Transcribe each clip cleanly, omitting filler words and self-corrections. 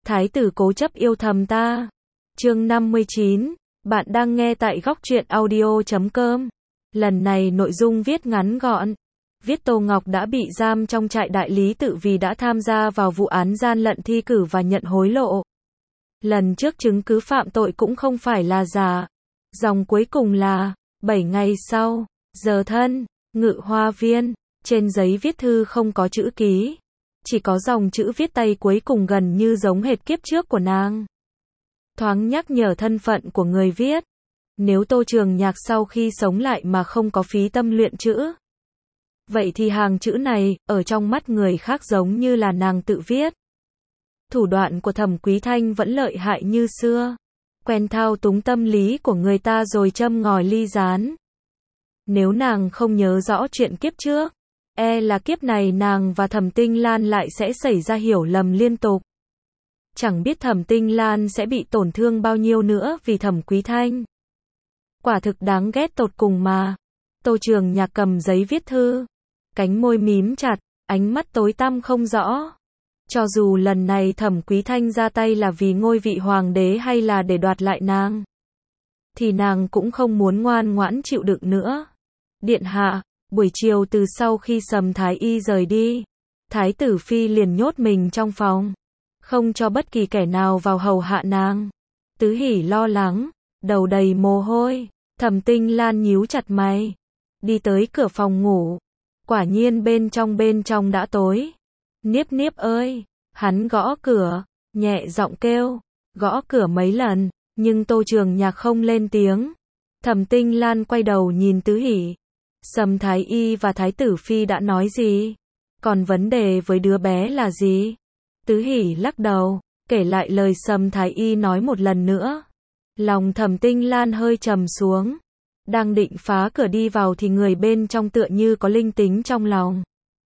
Thái tử cố chấp yêu thầm ta. Chương 59, bạn đang nghe tại góc truyện audio.com. Lần này nội dung viết ngắn gọn. Viết Tô Ngọc đã bị giam trong trại đại lý tự vì đã tham gia vào vụ án gian lận thi cử và nhận hối lộ. Lần trước chứng cứ phạm tội cũng không phải là giả. Dòng cuối cùng là 7 ngày sau, giờ thân, Ngự Hoa Viên. Trên giấy viết thư không có chữ ký, chỉ có dòng chữ viết tay cuối cùng gần như giống hệt kiếp trước của nàng. Thoáng nhắc nhở thân phận của người viết. Nếu Tô Trường Nhạc sau khi sống lại mà không có phí tâm luyện chữ, vậy thì hàng chữ này, ở trong mắt người khác giống như là nàng tự viết. Thủ đoạn của Thẩm Quý Thanh vẫn lợi hại như xưa. Quen thao túng tâm lý của người ta rồi châm ngòi ly gián. Nếu nàng không nhớ rõ chuyện kiếp trước, là kiếp này nàng và Thẩm Tinh Lan lại sẽ xảy ra hiểu lầm liên tục. Chẳng biết Thẩm Tinh Lan sẽ bị tổn thương bao nhiêu nữa vì Thẩm Quý Thanh. Quả thực đáng ghét tột cùng mà. Tô Trường Nhạc cầm giấy viết thư, cánh môi mím chặt, ánh mắt tối tăm không rõ. Cho dù lần này Thẩm Quý Thanh ra tay là vì ngôi vị hoàng đế hay là để đoạt lại nàng, thì nàng cũng không muốn ngoan ngoãn chịu đựng nữa. Điện hạ, buổi chiều từ sau khi Sầm Thái Y rời đi, Thái tử Phi liền nhốt mình trong phòng, không cho bất kỳ kẻ nào vào hầu hạ nàng. Tứ Hỷ lo lắng, đầu đầy mồ hôi. Thẩm Tinh Lan nhíu chặt mày, đi tới cửa phòng ngủ. Quả nhiên bên trong đã tối. Niếp Niếp ơi! Hắn gõ cửa, nhẹ giọng kêu, gõ cửa mấy lần, nhưng Tô Trường Nhạc không lên tiếng. Thẩm Tinh Lan quay đầu nhìn Tứ Hỷ. Sầm Thái Y và Thái tử Phi đã nói gì? Còn vấn đề với đứa bé là gì? Tứ Hỷ lắc đầu, kể lại lời Sầm Thái Y nói một lần nữa. Lòng Thẩm Tinh Lan hơi trầm xuống. Đang định phá cửa đi vào thì người bên trong tựa như có linh tính trong lòng.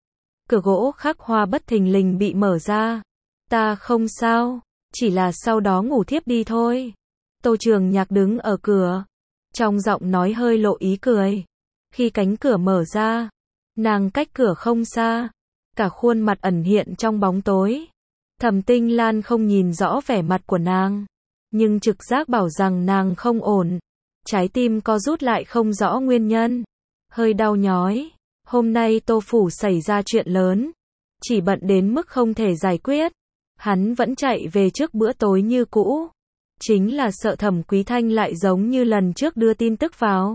Cửa gỗ khắc hoa bất thình lình bị mở ra. Ta không sao, chỉ là sau đó ngủ thiếp đi thôi. Tô Trường Nhạc đứng ở cửa, trong giọng nói hơi lộ ý cười. Khi cánh cửa mở ra, nàng cách cửa không xa, cả khuôn mặt ẩn hiện trong bóng tối. Thẩm Tinh Lan không nhìn rõ vẻ mặt của nàng, nhưng trực giác bảo rằng nàng không ổn. Trái tim co rút lại không rõ nguyên nhân, hơi đau nhói. Hôm nay Tô phủ xảy ra chuyện lớn, chỉ bận đến mức không thể giải quyết. Hắn vẫn chạy về trước bữa tối như cũ, chính là sợ Thẩm Quý Thanh lại giống như lần trước đưa tin tức vào.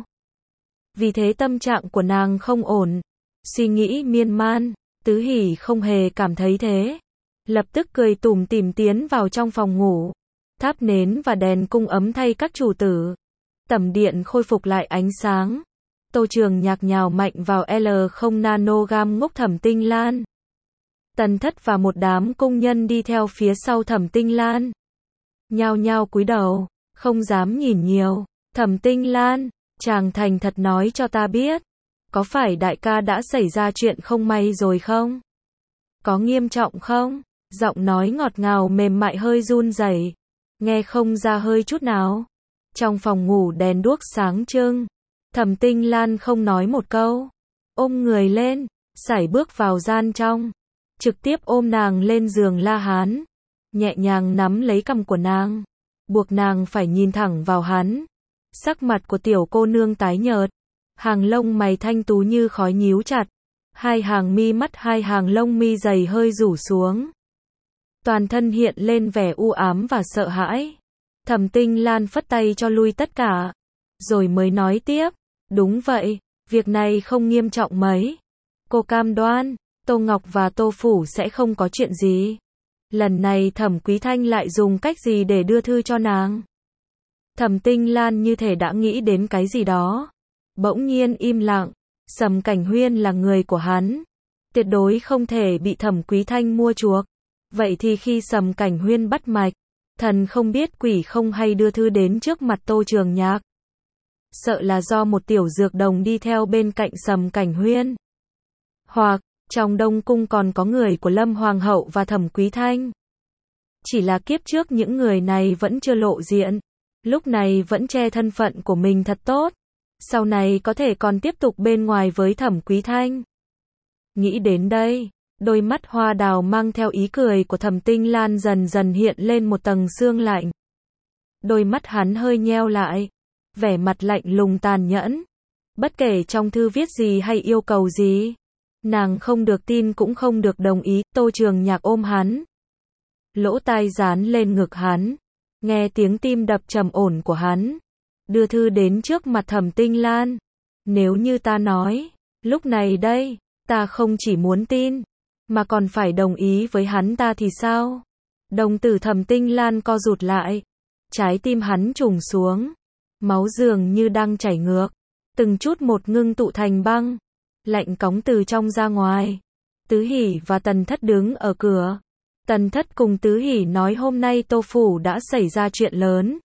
Vì thế tâm trạng của nàng không ổn, suy nghĩ miên man. Tứ Hỷ không hề cảm thấy thế, lập tức cười tủm tỉm tiến vào trong phòng ngủ. Thắp nến và đèn cung ấm thay các chủ tử. Tẩm điện khôi phục lại ánh sáng. Tô Trường Nhạc nhào mạnh vào L0 nanogam ngốc Thẩm Tinh Lan. Tần Thất và một đám công nhân đi theo phía sau Thẩm Tinh Lan, nhao nhao cúi đầu, không dám nhìn nhiều. Thẩm Tinh Lan, chàng thành thật nói cho ta biết, có phải đại ca đã xảy ra chuyện không may rồi không? Có nghiêm trọng không? Giọng nói ngọt ngào mềm mại hơi run rẩy, nghe không ra hơi chút nào. Trong phòng ngủ đèn đuốc sáng trưng. Thẩm Tinh Lan không nói một câu, ôm người lên, sải bước vào gian trong, trực tiếp ôm nàng lên giường La Hán, nhẹ nhàng nắm lấy cằm của nàng, buộc nàng phải nhìn thẳng vào hắn. Sắc mặt của tiểu cô nương tái nhợt, hàng lông mày thanh tú như khói nhíu chặt, hai hàng mi mắt, hai hàng lông mi dày hơi rủ xuống. Toàn thân hiện lên vẻ u ám và sợ hãi. Thẩm Tinh Lan phất tay cho lui tất cả, rồi mới nói tiếp, đúng vậy, việc này không nghiêm trọng mấy. Cô cam đoan, Tô Ngọc và Tô phủ sẽ không có chuyện gì. Lần này Thẩm Quý Thanh lại dùng cách gì để đưa thư cho nàng? Thẩm Tinh Lan như thể đã nghĩ đến cái gì đó, bỗng nhiên im lặng. Sầm Cảnh Huyên là người của hắn, tuyệt đối không thể bị Thẩm Quý Thanh mua chuộc. Vậy thì khi Sầm Cảnh Huyên bắt mạch, thần không biết quỷ không hay đưa thư đến trước mặt Tô Trường Nhạc, sợ là do một tiểu dược đồng đi theo bên cạnh Sầm Cảnh Huyên. Hoặc, trong Đông Cung còn có người của Lâm Hoàng hậu và Thẩm Quý Thanh. Chỉ là kiếp trước những người này vẫn chưa lộ diện, lúc này vẫn che thân phận của mình thật tốt. Sau này có thể còn tiếp tục bên ngoài với Thẩm Quý Thanh. Nghĩ đến đây, Đôi mắt hoa đào mang theo ý cười của Thẩm Tinh Lan dần dần hiện lên một tầng sương lạnh. Đôi mắt hắn hơi nheo lại, vẻ mặt lạnh lùng tàn nhẫn. Bất kể trong thư viết gì hay yêu cầu gì, nàng không được tin cũng không được đồng ý. Tô Trường Nhạc ôm hắn, lỗ tai dán lên ngực hắn, nghe tiếng tim đập trầm ổn của hắn, đưa thư đến trước mặt Thẩm Tinh Lan. Nếu như ta nói, lúc này đây, ta không chỉ muốn tin, mà còn phải đồng ý với hắn ta thì sao? Đồng tử Thẩm Tinh Lan co rụt lại, trái tim hắn trùng xuống, máu dường như đang chảy ngược, từng chút một ngưng tụ thành băng, lạnh cóng từ trong ra ngoài. Tứ Hỷ và Tần Thất đứng ở cửa. Tần Thất cùng Tứ Hỷ nói hôm nay Tô phủ đã xảy ra chuyện lớn.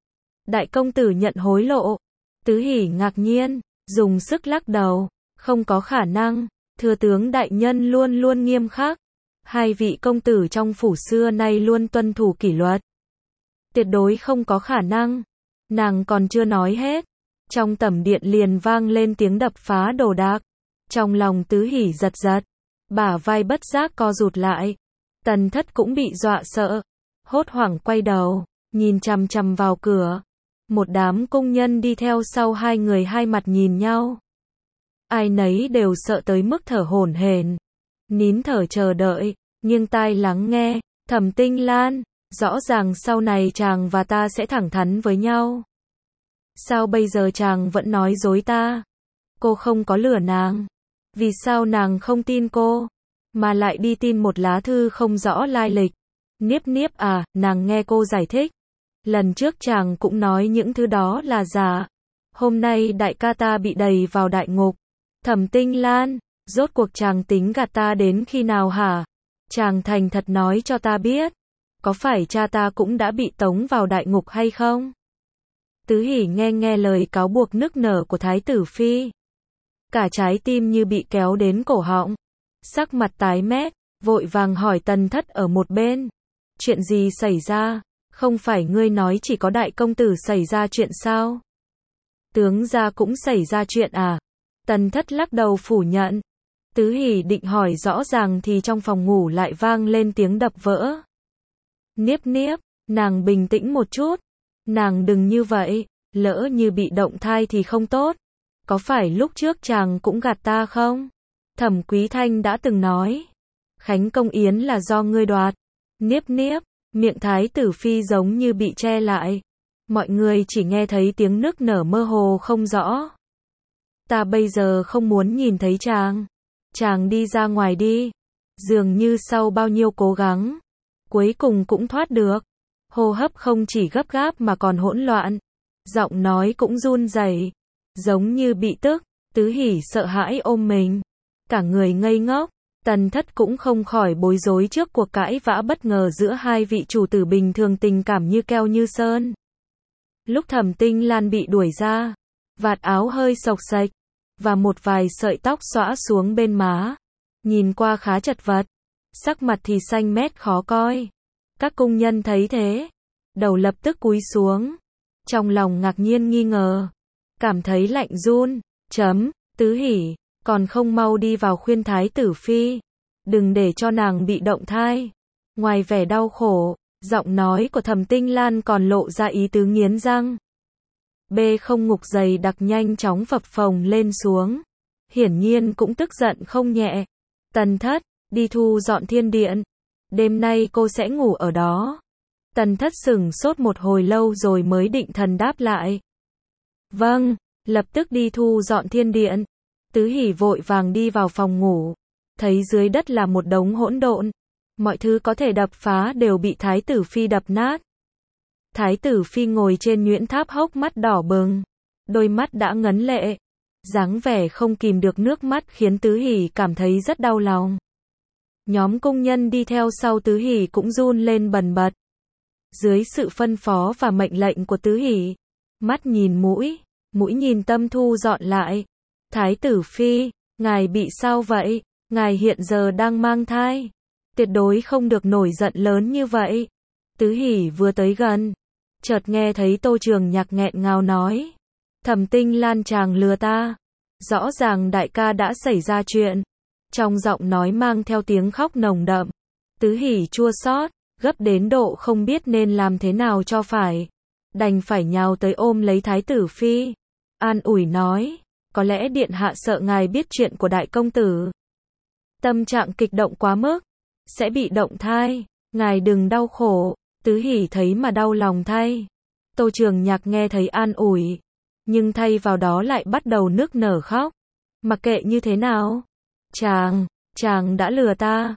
Đại công tử nhận hối lộ. Tứ Hỷ ngạc nhiên, dùng sức lắc đầu, không có khả năng, thừa tướng đại nhân luôn luôn nghiêm khắc. Hai vị công tử trong phủ xưa nay luôn tuân thủ kỷ luật. Tuyệt đối không có khả năng. Nàng còn chưa nói hết, trong tẩm điện liền vang lên tiếng đập phá đồ đạc. Trong lòng Tứ Hỷ giật giật, bả vai bất giác co rụt lại. Tần Thất cũng bị dọa sợ, hốt hoảng quay đầu, nhìn chằm chằm vào cửa. Một đám công nhân đi theo sau hai người hai mặt nhìn nhau. Ai nấy đều sợ tới mức thở hổn hển, nín thở chờ đợi, nghiêng tai lắng nghe. Thẩm Tinh Lan, rõ ràng sau này chàng và ta sẽ thẳng thắn với nhau. Sao bây giờ chàng vẫn nói dối ta? Cô không có lừa nàng. Vì sao nàng không tin cô, mà lại đi tin một lá thư không rõ lai lịch? Niếp Niếp à, nàng nghe cô giải thích. Lần trước chàng cũng nói những thứ đó là giả. Hôm nay đại ca ta bị đày vào đại ngục. Thẩm Tinh Lan, rốt cuộc chàng tính gạt ta đến khi nào hả? Chàng thành thật nói cho ta biết. Có phải cha ta cũng đã bị tống vào đại ngục hay không? Tứ Hỷ nghe lời cáo buộc nức nở của Thái tử Phi. Cả trái tim như bị kéo đến cổ họng. Sắc mặt tái mét, vội vàng hỏi Tần Thất ở một bên. Chuyện gì xảy ra? Không phải ngươi nói chỉ có đại công tử xảy ra chuyện sao? Tướng gia cũng xảy ra chuyện à? Tần Thất lắc đầu phủ nhận. Tứ Hỷ định hỏi rõ ràng thì trong phòng ngủ lại vang lên tiếng đập vỡ. Niếp Niếp, nàng bình tĩnh một chút. Nàng đừng như vậy, lỡ như bị động thai thì không tốt. Có phải lúc trước chàng cũng gạt ta không? Thẩm Quý Thanh đã từng nói, Khánh Công Yến là do ngươi đoạt. Niếp Niếp, miệng Thái tử Phi giống như bị che lại. Mọi người chỉ nghe thấy tiếng nức nở mơ hồ không rõ. Ta bây giờ không muốn nhìn thấy chàng. Chàng đi ra ngoài đi. Dường như sau bao nhiêu cố gắng, cuối cùng cũng thoát được. Hô hấp không chỉ gấp gáp mà còn hỗn loạn. Giọng nói cũng run rẩy, giống như bị tức. Tứ Hỷ sợ hãi ôm mình, cả người ngây ngốc. Tần Thất cũng không khỏi bối rối trước cuộc cãi vã bất ngờ giữa hai vị chủ tử bình thường tình cảm như keo như sơn. Lúc Thẩm Tinh Lan bị đuổi ra, vạt áo hơi xộc xệch, và một vài sợi tóc xõa xuống bên má. Nhìn qua khá chật vật, sắc mặt thì xanh mét khó coi. Các công nhân thấy thế, đầu lập tức cúi xuống, trong lòng ngạc nhiên nghi ngờ, cảm thấy lạnh run. Tứ Hỷ, còn không mau đi vào khuyên Thái tử Phi, đừng để cho nàng bị động thai. Ngoài vẻ đau khổ, giọng nói của Thẩm Tinh Lan còn lộ ra ý tứ nghiến răng. Không ngục dày đặc nhanh chóng phập phồng lên xuống, hiển nhiên cũng tức giận không nhẹ. Tần Thất, đi thu dọn thiên điện. Đêm nay cô sẽ ngủ ở đó. Tần Thất sửng sốt một hồi lâu rồi mới định thần đáp lại. Vâng, lập tức đi thu dọn thiên điện. Tứ Hỷ vội vàng đi vào phòng ngủ, thấy dưới đất là một đống hỗn độn. Mọi thứ có thể đập phá đều bị Thái tử Phi đập nát. Thái tử Phi ngồi trên nhuyễn tháp hốc mắt đỏ bừng, đôi mắt đã ngấn lệ. Dáng vẻ không kìm được nước mắt khiến Tứ Hỷ cảm thấy rất đau lòng. Nhóm công nhân đi theo sau Tứ Hỷ cũng run lên bần bật. Dưới sự phân phó và mệnh lệnh của Tứ Hỷ, mắt nhìn mũi, mũi nhìn tâm thu dọn lại. Thái tử Phi, ngài bị sao vậy? Ngài hiện giờ đang mang thai. Tuyệt đối không được nổi giận lớn như vậy. Tứ Hỷ vừa tới gần, chợt nghe thấy Tô Trường Nhạc nghẹn ngào nói. Thẩm Tinh Lan chàng lừa ta. Rõ ràng đại ca đã xảy ra chuyện. Trong giọng nói mang theo tiếng khóc nồng đậm. Tứ Hỷ chua xót, gấp đến độ không biết nên làm thế nào cho phải. Đành phải nhào tới ôm lấy Thái tử Phi. An ủi nói, có lẽ điện hạ sợ ngài biết chuyện của đại công tử. Tâm trạng kích động quá mức, sẽ bị động thai, ngài đừng đau khổ. Tứ Hỷ thấy mà đau lòng thay. Tô Trường Nhạc nghe thấy an ủi, nhưng thay vào đó lại bắt đầu nức nở khóc. Mặc kệ như thế nào, chàng đã lừa ta,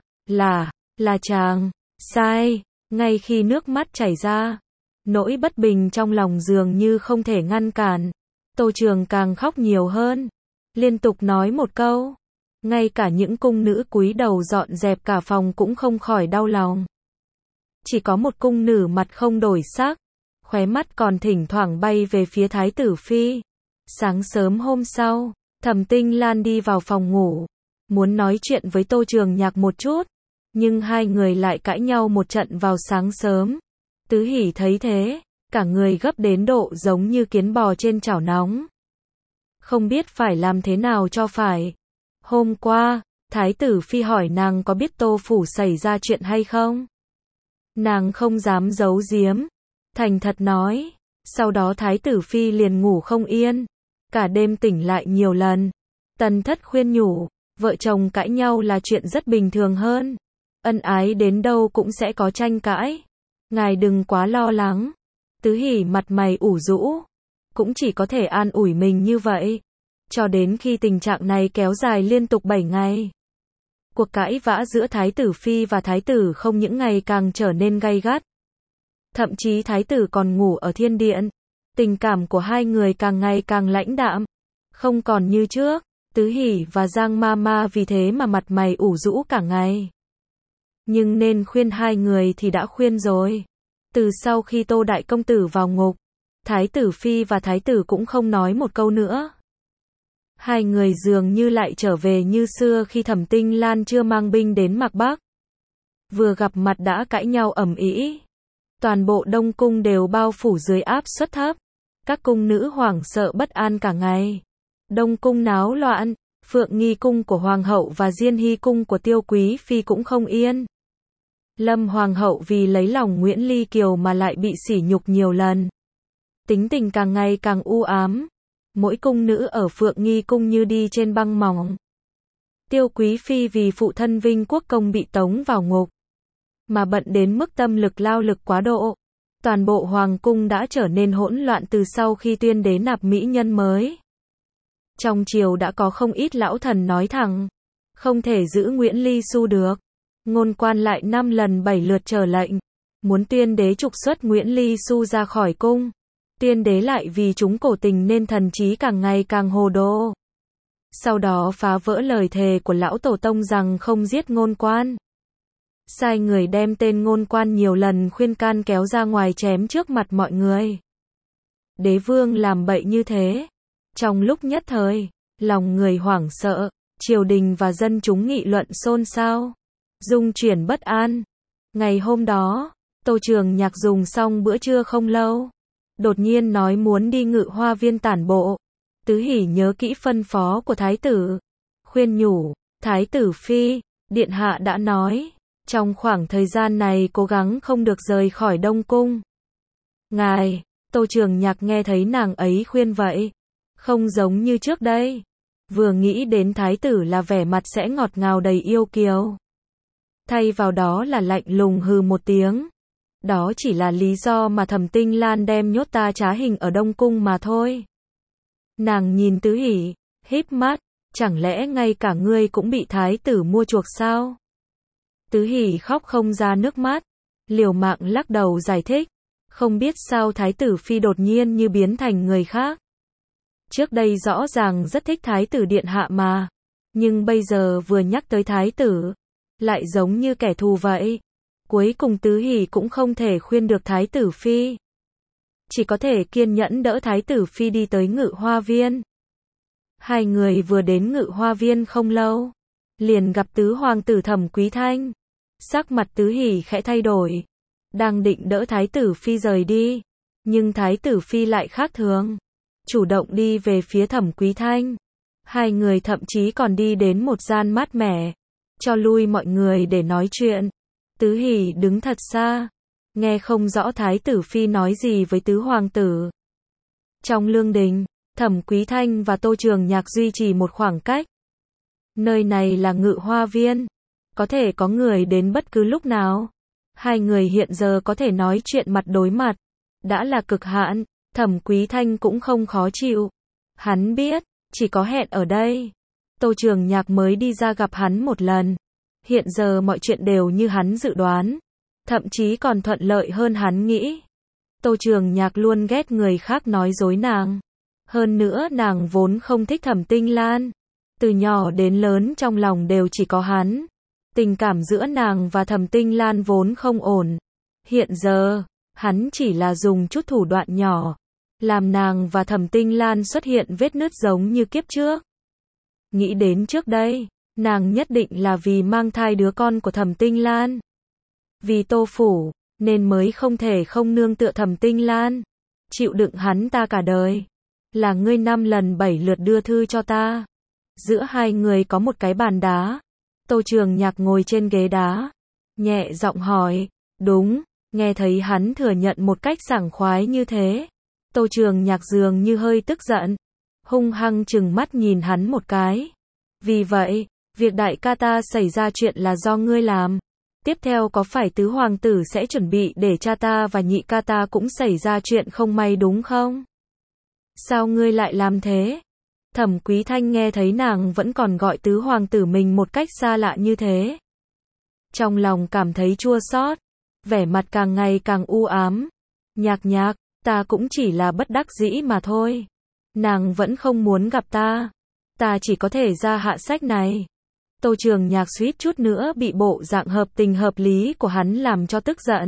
là chàng, sai. Ngay khi nước mắt chảy ra, nỗi bất bình trong lòng dường như không thể ngăn cản. Tô Trường càng khóc nhiều hơn, liên tục nói một câu. Ngay cả những cung nữ cúi đầu dọn dẹp cả phòng cũng không khỏi đau lòng. Chỉ có một cung nữ mặt không đổi sắc, khóe mắt còn thỉnh thoảng bay về phía Thái tử Phi. Sáng sớm hôm sau, Thẩm Tinh Lan đi vào phòng ngủ, muốn nói chuyện với Tô Trường Nhạc một chút, nhưng hai người lại cãi nhau một trận vào sáng sớm. Tứ Hỷ thấy thế, cả người gấp đến độ giống như kiến bò trên chảo nóng. Không biết phải làm thế nào cho phải. Hôm qua, Thái tử Phi hỏi nàng có biết Tô phủ xảy ra chuyện hay không? Nàng không dám giấu giếm, thành thật nói. Sau đó Thái tử Phi liền ngủ không yên, cả đêm tỉnh lại nhiều lần. Tần Thất khuyên nhủ, vợ chồng cãi nhau là chuyện rất bình thường hơn. Ân ái đến đâu cũng sẽ có tranh cãi. Ngài đừng quá lo lắng. Tứ Hỷ mặt mày ủ rũ, cũng chỉ có thể an ủi mình như vậy. Cho đến khi tình trạng này kéo dài liên tục 7 ngày. Cuộc cãi vã giữa Thái tử Phi và Thái tử không những ngày càng trở nên gay gắt. Thậm chí Thái tử còn ngủ ở thiên điện. Tình cảm của hai người càng ngày càng lãnh đạm. Không còn như trước. Tứ Hỷ và Giang Mama vì thế mà mặt mày ủ rũ cả ngày. Nhưng nên khuyên hai người thì đã khuyên rồi. Từ sau khi Tô đại công tử vào ngục, Thái tử Phi và Thái tử cũng không nói một câu nữa. Hai người dường như lại trở về như xưa khi Thẩm Tinh Lan chưa mang binh đến Mạc Bắc. Vừa gặp mặt đã cãi nhau ầm ĩ. Toàn bộ Đông cung đều bao phủ dưới áp suất thấp. Các cung nữ hoảng sợ bất an cả ngày. Đông cung náo loạn, Phượng Nghi cung của hoàng hậu và Diên Hy cung của Tiêu Quý phi cũng không yên. Lâm hoàng hậu vì lấy lòng Nguyễn Ly Kiều mà lại bị sỉ nhục nhiều lần. Tính tình càng ngày càng u ám. Mỗi cung nữ ở Phượng Nghi cung như đi trên băng mỏng. Tiêu Quý phi vì phụ thân Vinh Quốc công bị tống vào ngục, mà bận đến mức tâm lực lao lực quá độ. Toàn bộ hoàng cung đã trở nên hỗn loạn từ sau khi tuyên đế nạp mỹ nhân mới. Trong triều đã có không ít lão thần nói thẳng, không thể giữ Nguyễn Ly Xu được. Ngôn quan lại 5 lần 7 lượt trở lệnh, muốn tuyên đế trục xuất Nguyễn Ly Xu ra khỏi cung. Tuyên đế lại vì chúng cổ tình nên thần trí càng ngày càng hồ đồ. Sau đó phá vỡ lời thề của lão tổ tông rằng không giết ngôn quan. Sai người đem tên ngôn quan nhiều lần khuyên can kéo ra ngoài chém trước mặt mọi người. Đế vương làm bậy như thế. Trong lúc nhất thời, lòng người hoảng sợ, triều đình và dân chúng nghị luận xôn xao, dung chuyển bất an. Ngày hôm đó, Tô Trường Nhạc dùng xong bữa trưa không lâu, đột nhiên nói muốn đi Ngự Hoa viên tản bộ. Tứ Hỷ nhớ kỹ phân phó của thái tử, khuyên nhủ, Thái tử Phi, điện hạ đã nói, trong khoảng thời gian này cố gắng không được rời khỏi Đông cung. Ngài, Tô Trường Nhạc nghe thấy nàng ấy khuyên vậy, không giống như trước đây. Vừa nghĩ đến thái tử là vẻ mặt sẽ ngọt ngào đầy yêu kiều. Thay vào đó là lạnh lùng hừ một tiếng. Đó chỉ là lý do mà Thẩm Tinh Lan đem nhốt ta trá hình ở Đông cung mà thôi. Nàng nhìn Tứ Hỷ, híp mắt, chẳng lẽ ngay cả ngươi cũng bị thái tử mua chuộc sao? Tứ Hỷ khóc không ra nước mắt, liều mạng lắc đầu giải thích, không biết sao thái tử Phi đột nhiên như biến thành người khác. Trước đây rõ ràng rất thích thái tử điện hạ mà, nhưng bây giờ vừa nhắc tới thái tử, lại giống như kẻ thù vậy. Cuối cùng Tứ Hỷ cũng không thể khuyên được thái tử Phi, chỉ có thể kiên nhẫn đỡ thái tử Phi đi tới Ngự Hoa viên. Hai người vừa đến Ngự Hoa viên không lâu, liền gặp tứ hoàng tử Thẩm Quý Thanh. Sắc mặt Tứ Hỷ khẽ thay đổi, đang định đỡ thái tử Phi rời đi, nhưng thái tử Phi lại khác thường, chủ động đi về phía Thẩm Quý Thanh. Hai người thậm chí còn đi đến một gian mát mẻ, cho lui mọi người để nói chuyện. Tứ Hỷ đứng thật xa, nghe không rõ Thái tử Phi nói gì với tứ hoàng tử. Trong lương đình, Thẩm Quý Thanh và Tô Trường Nhạc duy trì một khoảng cách. Nơi này là Ngự Hoa Viên, có thể có người đến bất cứ lúc nào. Hai người hiện giờ có thể nói chuyện mặt đối mặt, đã là cực hạn. Thẩm Quý Thanh cũng không khó chịu. Hắn biết, chỉ có hẹn ở đây. Tô Trường Nhạc mới đi ra gặp hắn một lần. Hiện giờ mọi chuyện đều như hắn dự đoán, thậm chí còn thuận lợi hơn hắn nghĩ. Tô Trường Nhạc luôn ghét người khác nói dối nàng. Hơn nữa nàng vốn không thích Thẩm Tinh Lan. Từ nhỏ đến lớn trong lòng đều chỉ có hắn. Tình cảm giữa nàng và Thẩm Tinh Lan vốn không ổn. Hiện giờ, hắn chỉ là dùng chút thủ đoạn nhỏ, làm nàng và Thẩm Tinh Lan xuất hiện vết nứt giống như kiếp trước. Nghĩ đến trước đây, nàng nhất định là vì mang thai đứa con của Thẩm Tinh Lan. Vì Tô Phủ, nên mới không thể không nương tựa Thẩm Tinh Lan. Chịu đựng hắn ta cả đời. Là ngươi 5 lần 7 lượt đưa thư cho ta. Giữa hai người có một cái bàn đá. Tô Trường Nhạc ngồi trên ghế đá, nhẹ giọng hỏi. Đúng, nghe thấy hắn thừa nhận một cách sảng khoái như thế. Tô Trường Nhạc dường như hơi tức giận, hung hăng trừng mắt nhìn hắn một cái. Vì vậy, việc đại ca ta xảy ra chuyện là do ngươi làm. Tiếp theo có phải tứ hoàng tử sẽ chuẩn bị để cha ta và nhị ca ta cũng xảy ra chuyện không may đúng không? Sao ngươi lại làm thế? Thẩm Quý Thanh nghe thấy nàng vẫn còn gọi tứ hoàng tử mình một cách xa lạ như thế. Trong lòng cảm thấy chua xót, vẻ mặt càng ngày càng u ám. Nhạc Nhạc, ta cũng chỉ là bất đắc dĩ mà thôi. Nàng vẫn không muốn gặp ta. Ta chỉ có thể ra hạ sách này. Tô Trường Nhạc suýt chút nữa bị bộ dạng hợp tình hợp lý của hắn làm cho tức giận.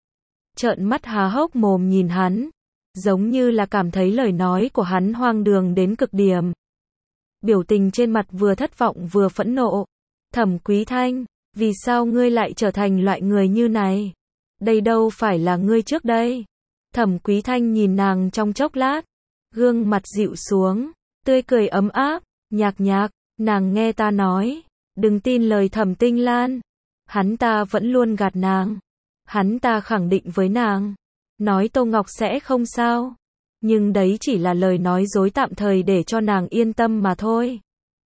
Trợn mắt há hốc mồm nhìn hắn, giống như là cảm thấy lời nói của hắn hoang đường đến cực điểm. Biểu tình trên mặt vừa thất vọng vừa phẫn nộ. Thẩm Quý Thanh, vì sao ngươi lại trở thành loại người như này? Đây đâu phải là ngươi trước đây. Thẩm Quý Thanh nhìn nàng trong chốc lát, gương mặt dịu xuống, tươi cười ấm áp. Nhạc Nhạc, nàng nghe ta nói, đừng tin lời Thẩm Tinh Lan. Hắn ta vẫn luôn gạt nàng. Hắn ta khẳng định với nàng, nói Tô Ngọc sẽ không sao. Nhưng đấy chỉ là lời nói dối tạm thời để cho nàng yên tâm mà thôi.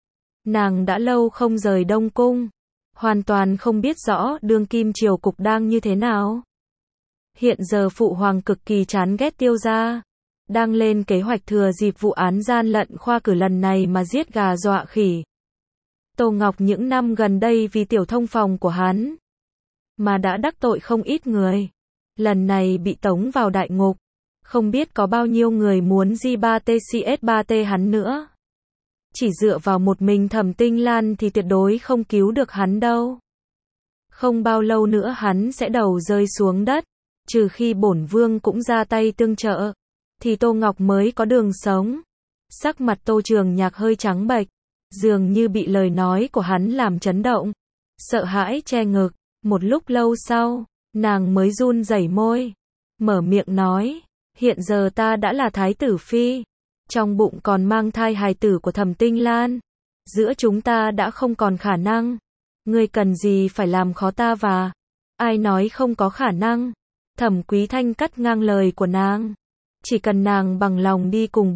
Nàng đã lâu không rời Đông Cung, hoàn toàn không biết rõ đương kim triều cục đang như thế nào. Hiện giờ phụ hoàng cực kỳ chán ghét Tiêu gia, đang lên kế hoạch thừa dịp vụ án gian lận khoa cử lần này mà giết gà dọa khỉ. Tô Ngọc những năm gần đây vì tiểu thông phòng của hắn mà đã đắc tội không ít người. Lần này bị tống vào đại ngục, không biết có bao nhiêu người muốn G3TCS3T hắn nữa. Chỉ dựa vào một mình Thẩm Tinh Lan thì tuyệt đối không cứu được hắn đâu. Không bao lâu nữa hắn sẽ đầu rơi xuống đất, trừ khi bổn vương cũng ra tay tương trợ, thì Tô Ngọc mới có đường sống. Sắc mặt Tô Trường Nhạc hơi trắng bệch, dường như bị lời nói của hắn làm chấn động, sợ hãi che ngực. Một lúc lâu sau, nàng mới run rẩy môi, mở miệng nói, hiện giờ ta đã là Thái tử Phi, trong bụng còn mang thai hài tử của Thẩm Tinh Lan. Giữa chúng ta đã không còn khả năng. Ngươi cần gì phải làm khó ta và... Ai nói không có khả năng? Thẩm Quý Thanh cắt ngang lời của nàng. Chỉ cần nàng bằng lòng đi cùng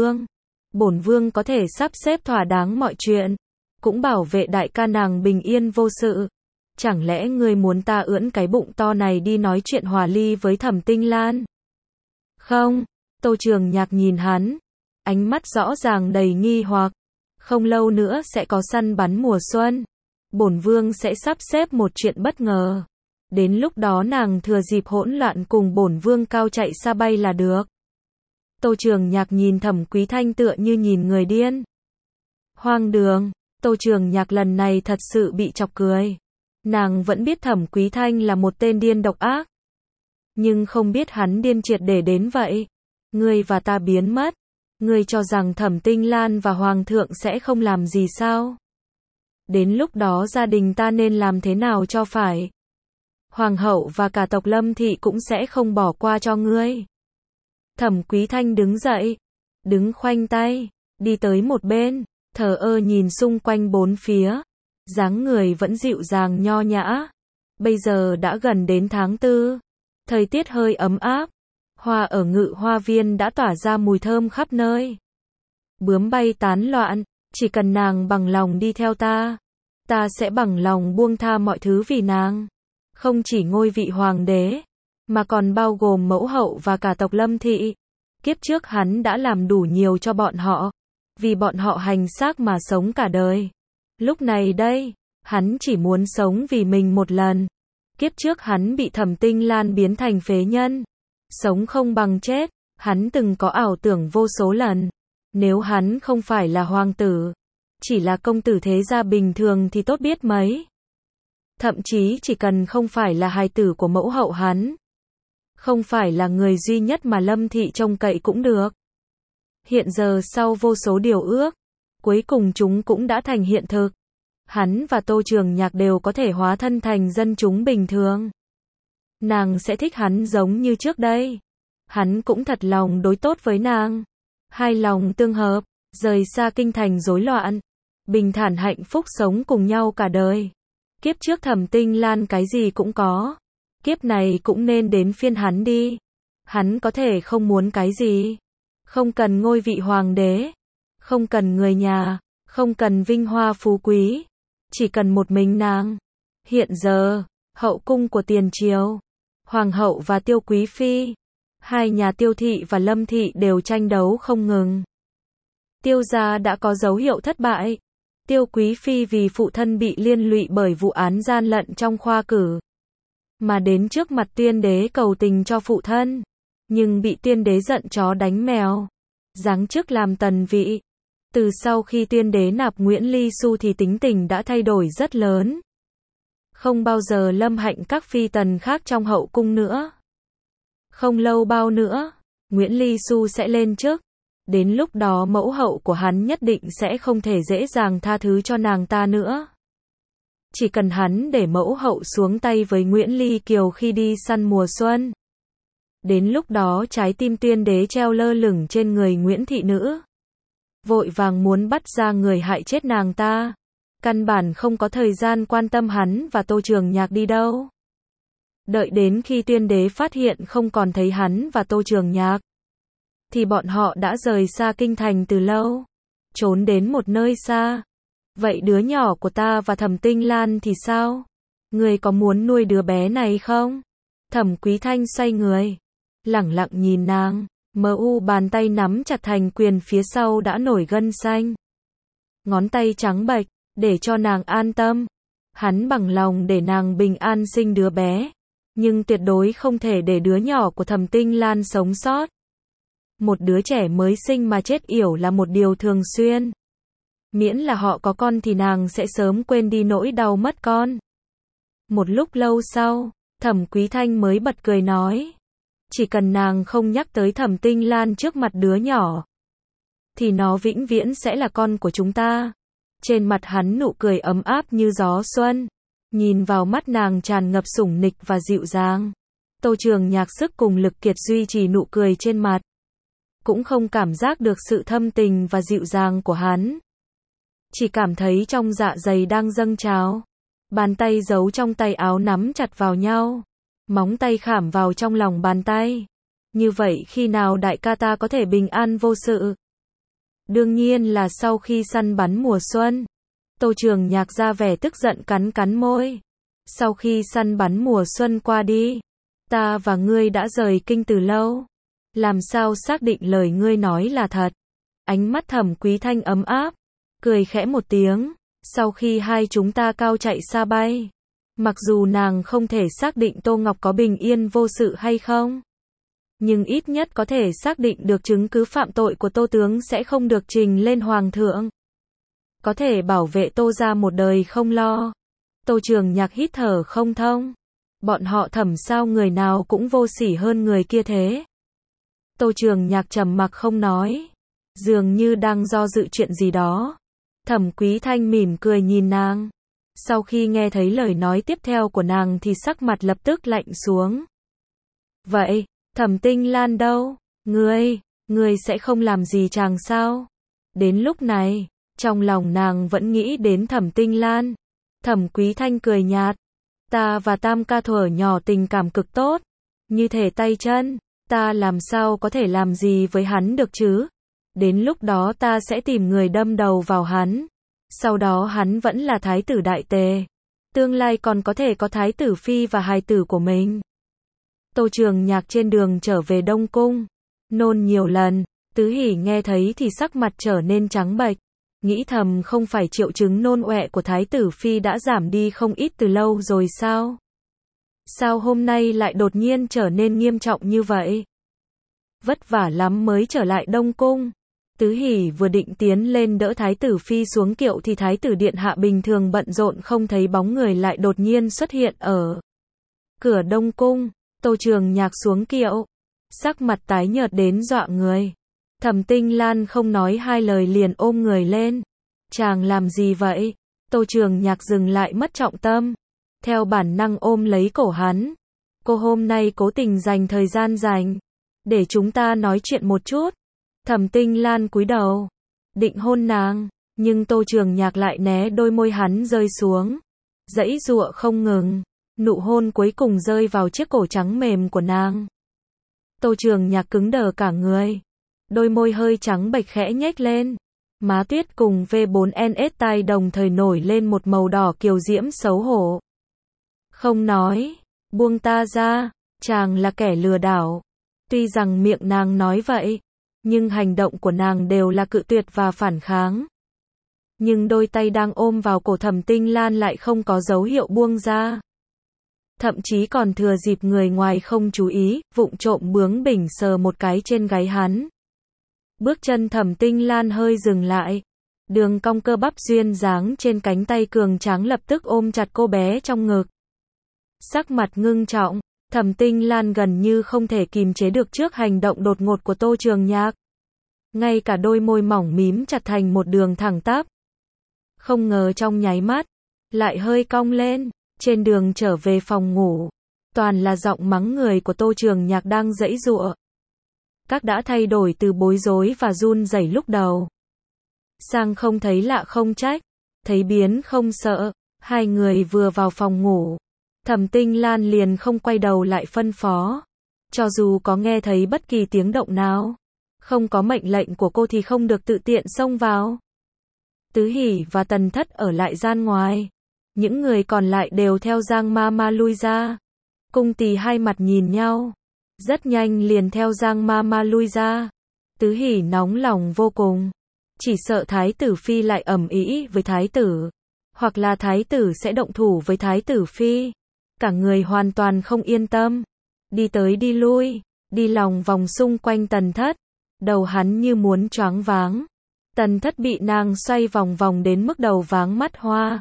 bổn vương có thể sắp xếp thỏa đáng mọi chuyện, cũng bảo vệ đại ca nàng bình yên vô sự. Chẳng lẽ ngươi muốn ta ưỡn cái bụng to này đi nói chuyện hòa ly với Thẩm Tinh Lan? Không. Tô Trường Nhạc nhìn hắn, ánh mắt rõ ràng đầy nghi hoặc. Không lâu nữa sẽ có săn bắn mùa xuân. Bổn vương sẽ sắp xếp một chuyện bất ngờ. Đến lúc đó nàng thừa dịp hỗn loạn cùng bổn vương cao chạy xa bay là được. Tô Trường Nhạc nhìn Thẩm Quý Thanh tựa như nhìn người điên. Hoang đường. Tô Trường Nhạc lần này thật sự bị chọc cười. Nàng vẫn biết Thẩm Quý Thanh là một tên điên độc ác, nhưng không biết hắn điên triệt để đến vậy. Ngươi và ta biến mất, ngươi cho rằng Thẩm Tinh Lan và Hoàng thượng sẽ không làm gì sao? Đến lúc đó gia đình ta nên làm thế nào cho phải? Hoàng hậu và cả tộc Lâm Thị cũng sẽ không bỏ qua cho ngươi. Thẩm Quý Thanh đứng dậy, đứng khoanh tay, đi tới một bên, thờ ơ nhìn xung quanh bốn phía, dáng người vẫn dịu dàng nho nhã. Bây giờ đã gần đến tháng 4, thời tiết hơi ấm áp, hoa ở Ngự Hoa Viên đã tỏa ra mùi thơm khắp nơi. Bướm bay tán loạn, chỉ cần nàng bằng lòng đi theo ta, ta sẽ bằng lòng buông tha mọi thứ vì nàng. Không chỉ ngôi vị hoàng đế, mà còn bao gồm mẫu hậu và cả tộc Lâm Thị. Kiếp trước hắn đã làm đủ nhiều cho bọn họ, vì bọn họ hành xác mà sống cả đời. Lúc này đây, hắn chỉ muốn sống vì mình một lần. Kiếp trước hắn bị Thẩm Tinh Lan biến thành phế nhân, sống không bằng chết. Hắn từng có ảo tưởng vô số lần, nếu hắn không phải là hoàng tử, chỉ là công tử thế gia bình thường thì tốt biết mấy. Thậm chí chỉ cần không phải là hài tử của mẫu hậu hắn, không phải là người duy nhất mà Lâm Thị trông cậy cũng được. Hiện giờ sau vô số điều ước, cuối cùng chúng cũng đã thành hiện thực. Hắn và Tô Trường Nhạc đều có thể hóa thân thành dân chúng bình thường. Nàng sẽ thích hắn giống như trước đây. Hắn cũng thật lòng đối tốt với nàng. Hai lòng tương hợp, rời xa kinh thành rối loạn, bình thản hạnh phúc sống cùng nhau cả đời. Kiếp trước Thẩm Tinh Lan cái gì cũng có, kiếp này cũng nên đến phiên hắn đi. Hắn có thể không muốn cái gì, không cần ngôi vị hoàng đế, không cần người nhà, không cần vinh hoa phú quý, chỉ cần một mình nàng. Hiện giờ, hậu cung của tiền triều, hoàng hậu và Tiêu Quý phi, hai nhà Tiêu thị và Lâm thị đều tranh đấu không ngừng. Tiêu gia đã có dấu hiệu thất bại. Tiêu Quý phi vì phụ thân bị liên lụy bởi vụ án gian lận trong khoa cử, mà đến trước mặt tiên đế cầu tình cho phụ thân, nhưng bị tiên đế giận chó đánh mèo, giáng chức làm tần vị. Từ sau khi tiên đế nạp Nguyễn Ly Xu thì tính tình đã thay đổi rất lớn. Không bao giờ lâm hạnh các phi tần khác trong hậu cung nữa. Không lâu bao nữa, Nguyễn Ly Xu sẽ lên chức. Đến lúc đó mẫu hậu của hắn nhất định sẽ không thể dễ dàng tha thứ cho nàng ta nữa. Chỉ cần hắn để mẫu hậu xuống tay với Nguyễn Ly Kiều khi đi săn mùa xuân. Đến lúc đó trái tim tiên đế treo lơ lửng trên người Nguyễn thị nữ. Vội vàng muốn bắt ra người hại chết nàng ta. Căn bản không có thời gian quan tâm hắn và Tô Trường Nhạc đi đâu. Đợi đến khi tiên đế phát hiện không còn thấy hắn và Tô Trường Nhạc, thì bọn họ đã rời xa kinh thành từ lâu, trốn đến một nơi xa. Vậy đứa nhỏ của ta và Thẩm Tinh Lan thì sao? Người có muốn nuôi đứa bé này không? Thẩm Quý Thanh xoay người, lẳng lặng nhìn nàng, bàn tay nắm chặt thành quyền phía sau đã nổi gân xanh. Ngón tay trắng bệch, để cho nàng an tâm. Hắn bằng lòng để nàng bình an sinh đứa bé, nhưng tuyệt đối không thể để đứa nhỏ của Thẩm Tinh Lan sống sót. Một đứa trẻ mới sinh mà chết yểu là một điều thường xuyên. Miễn là họ có con thì nàng sẽ sớm quên đi nỗi đau mất con. Một lúc lâu sau, Thẩm Quý Thanh mới bật cười nói, chỉ cần nàng không nhắc tới Thẩm Tinh Lan trước mặt đứa nhỏ, thì nó vĩnh viễn sẽ là con của chúng ta. Trên mặt hắn nụ cười ấm áp như gió xuân, nhìn vào mắt nàng tràn ngập sủng nịch và dịu dàng. Tô Trường Nhạc sức cùng lực kiệt duy trì nụ cười trên mặt, cũng không cảm giác được sự thâm tình và dịu dàng của hắn. Chỉ cảm thấy trong dạ dày đang dâng trào. Bàn tay giấu trong tay áo nắm chặt vào nhau, móng tay khảm vào trong lòng bàn tay. Như vậy khi nào đại ca ta có thể bình an vô sự? Đương nhiên là sau khi săn bắn mùa xuân. Tô Trường Nhạc ra vẻ tức giận cắn cắn môi. Sau khi săn bắn mùa xuân qua đi, ta và ngươi đã rời kinh từ lâu. Làm sao xác định lời ngươi nói là thật? Ánh mắt Thẩm Quý Thanh ấm áp, cười khẽ một tiếng. Sau khi hai chúng ta cao chạy xa bay, mặc dù nàng không thể xác định Tô Ngọc có bình yên vô sự hay không, nhưng ít nhất có thể xác định được chứng cứ phạm tội của Tô Tướng sẽ không được trình lên Hoàng thượng. Có thể bảo vệ Tô gia một đời không lo. Tô Trường Nhạc hít thở không thông. Bọn họ Thẩm sao người nào cũng vô sỉ hơn người kia thế? Tô Trường Nhạc trầm mặc không nói, dường như đang do dự chuyện gì đó. Thẩm Quý Thanh mỉm cười nhìn nàng. Sau khi nghe thấy lời nói tiếp theo của nàng thì sắc mặt lập tức lạnh xuống. Vậy, Thẩm Tinh Lan đâu? Ngươi sẽ không làm gì chàng sao? Đến lúc này, Trong lòng nàng vẫn nghĩ đến Thẩm Tinh Lan. Thẩm Quý Thanh cười nhạt. Ta và Tam ca thuở nhỏ tình cảm cực tốt. Như thể tay chân. Ta làm sao có thể làm gì với hắn được chứ? Đến lúc đó ta sẽ tìm người đâm đầu vào hắn. Sau đó hắn vẫn là thái tử đại tề. Tương lai còn có thể có thái tử phi và hài tử của mình. Tô Trường Nhạc trên đường trở về Đông Cung. Nôn nhiều lần. Tứ Hỷ nghe thấy thì sắc mặt trở nên trắng bệch. Nghĩ thầm không phải triệu chứng nôn ọe của thái tử phi đã giảm đi không ít từ lâu rồi sao? Sao hôm nay lại đột nhiên trở nên nghiêm trọng như vậy? Vất vả lắm mới trở lại Đông Cung. Tứ Hỷ vừa định tiến lên đỡ thái tử phi xuống kiệu thì thái tử điện hạ bình thường bận rộn không thấy bóng người lại đột nhiên xuất hiện ở cửa Đông Cung. Tô Trường Nhạc xuống kiệu, sắc mặt tái nhợt đến dọa người. Thẩm Tinh Lan không nói hai lời liền ôm người lên. Chàng làm gì vậy? Tô Trường Nhạc dừng lại mất trọng tâm. Theo bản năng ôm lấy cổ hắn. Cô hôm nay cố tình dành thời gian dành. Để chúng ta nói chuyện một chút. Thẩm Tinh Lan cúi đầu. Định hôn nàng. Nhưng Tô Trường Nhạc lại né đôi môi hắn rơi xuống. Giãy giụa không ngừng. Nụ hôn cuối cùng rơi vào chiếc cổ trắng mềm của nàng. Tô Trường Nhạc cứng đờ cả người. Đôi môi hơi trắng bệch khẽ nhếch lên. Má tuyết cùng V4NS tai đồng thời nổi lên một màu đỏ kiều diễm xấu hổ. Không nói. Buông ta ra. Chàng là kẻ lừa đảo. Tuy rằng miệng nàng nói vậy. Nhưng hành động của nàng đều là cự tuyệt và phản kháng. Nhưng đôi tay đang ôm vào cổ Thẩm Tinh Lan lại không có dấu hiệu buông ra. Thậm chí còn thừa dịp người ngoài không chú ý, vụng trộm bướng bỉnh sờ một cái trên gáy hắn. Bước chân Thẩm Tinh Lan hơi dừng lại. Đường cong cơ bắp duyên dáng trên cánh tay cường tráng lập tức ôm chặt cô bé trong ngực. Sắc mặt ngưng trọng, Thẩm Tinh Lan gần như không thể kìm chế được trước hành động đột ngột của Tô Trường Nhạc. Ngay cả đôi môi mỏng mím chặt thành một đường thẳng tắp. Không ngờ trong nháy mắt, lại hơi cong lên. Trên đường trở về phòng ngủ, toàn là giọng mắng người của Tô Trường Nhạc đang giãy giụa. Các đã thay đổi từ bối rối và run rẩy lúc đầu sang không thấy lạ không trách, thấy biến không sợ. Hai người vừa vào phòng ngủ, Thẩm Tinh Lan liền không quay đầu lại phân phó. Cho dù có nghe thấy bất kỳ tiếng động nào, không có mệnh lệnh của cô thì không được tự tiện xông vào. Tứ Hỷ và Tần Thất ở lại gian ngoài. Những người còn lại đều theo Giang Mama lui ra. Cung Tỳ hai mặt nhìn nhau. Rất nhanh liền theo Giang Mama lui ra. Tứ Hỷ nóng lòng vô cùng. Chỉ sợ thái tử phi lại ầm ĩ với thái tử. Hoặc là thái tử sẽ động thủ với thái tử phi. Cả người hoàn toàn không yên tâm. Đi tới đi lui. Đi lòng vòng xung quanh Tần Thất. Đầu hắn như muốn choáng váng. Tần Thất bị nàng xoay vòng vòng đến mức đầu váng mắt hoa.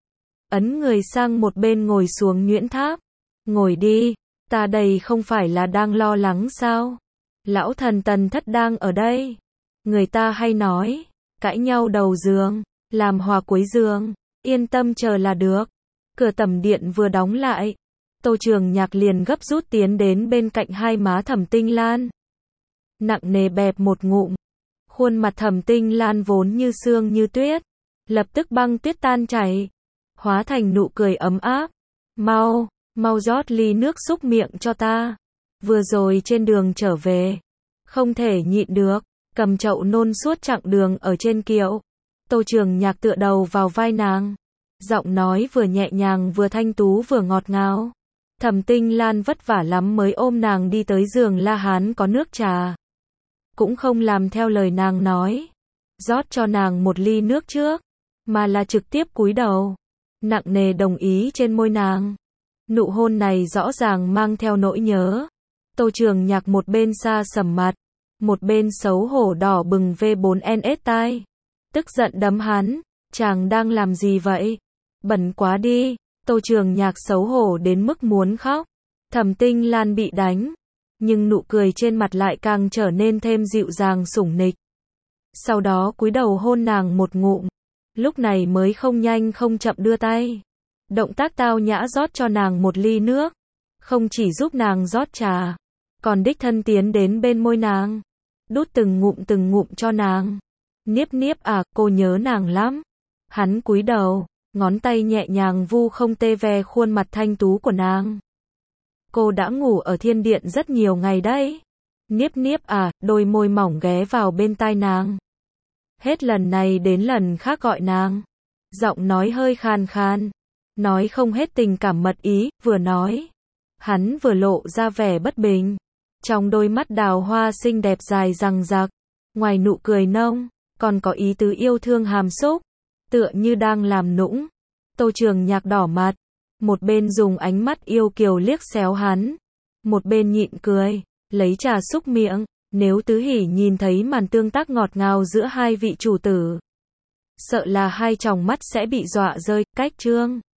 Ấn người sang một bên ngồi xuống nhuyễn tháp. Ngồi đi, ta đây không phải là đang lo lắng sao? Lão thần Tần Thất đang ở đây. Người ta hay nói, cãi nhau đầu giường, làm hòa cuối giường, yên tâm chờ là được. Cửa tẩm điện vừa đóng lại, Tô Trường Nhạc liền gấp rút tiến đến bên cạnh hai má Thẩm Tinh Lan. Nặng nề bẹp một ngụm. Khuôn mặt Thẩm Tinh Lan vốn như sương như tuyết, lập tức băng tuyết tan chảy. Hóa thành nụ cười ấm áp. Mau, mau rót ly nước xúc miệng cho ta. Vừa rồi trên đường trở về, không thể nhịn được, cầm chậu nôn suốt chặng đường ở trên kiệu. Tô Trường Nhạc tựa đầu vào vai nàng. Giọng nói vừa nhẹ nhàng vừa thanh tú vừa ngọt ngào. Thẩm Tinh Lan vất vả lắm mới ôm nàng đi tới giường La Hán có nước trà. Cũng không làm theo lời nàng nói. Rót cho nàng một ly nước trước, mà là trực tiếp cúi đầu. Nặng nề đồng ý trên môi nàng. Nụ hôn này rõ ràng mang theo nỗi nhớ. Tô Trường Nhạc một bên xa sầm mặt, một bên xấu hổ đỏ bừng V4NS tai. Tức giận đấm hắn. Chàng đang làm gì vậy? Bẩn quá đi. Tô Trường Nhạc xấu hổ đến mức muốn khóc. Thẩm Tinh Lan bị đánh, nhưng nụ cười trên mặt lại càng trở nên thêm dịu dàng sủng nịch. Sau đó cúi đầu hôn nàng một ngụm. Lúc này mới không nhanh không chậm đưa tay. Động tác tao nhã rót cho nàng một ly nước. Không chỉ giúp nàng rót trà, còn đích thân tiến đến bên môi nàng. Đút từng ngụm cho nàng. Niếp niếp à, cô nhớ nàng lắm. Hắn cúi đầu, ngón tay nhẹ nhàng vu không tê ve khuôn mặt thanh tú của nàng. Cô đã ngủ ở thiên điện rất nhiều ngày đấy. Niếp niếp à, đôi môi mỏng ghé vào bên tai nàng. Hết lần này đến lần khác gọi nàng. Giọng nói hơi khàn khàn. Nói không hết tình cảm mật ý, vừa nói. Hắn vừa lộ ra vẻ bất bình. Trong đôi mắt đào hoa xinh đẹp dài răng rạc. Ngoài nụ cười nông, còn có ý tứ yêu thương hàm xúc. Tựa như đang làm nũng. Tô Trường Nhạc đỏ mặt. Một bên dùng ánh mắt yêu kiều liếc xéo hắn. Một bên nhịn cười, lấy trà xúc miệng. Nếu Tứ Hỷ nhìn thấy màn tương tác ngọt ngào giữa hai vị chủ tử, sợ là hai tròng mắt sẽ bị dọa rơi. Cách chương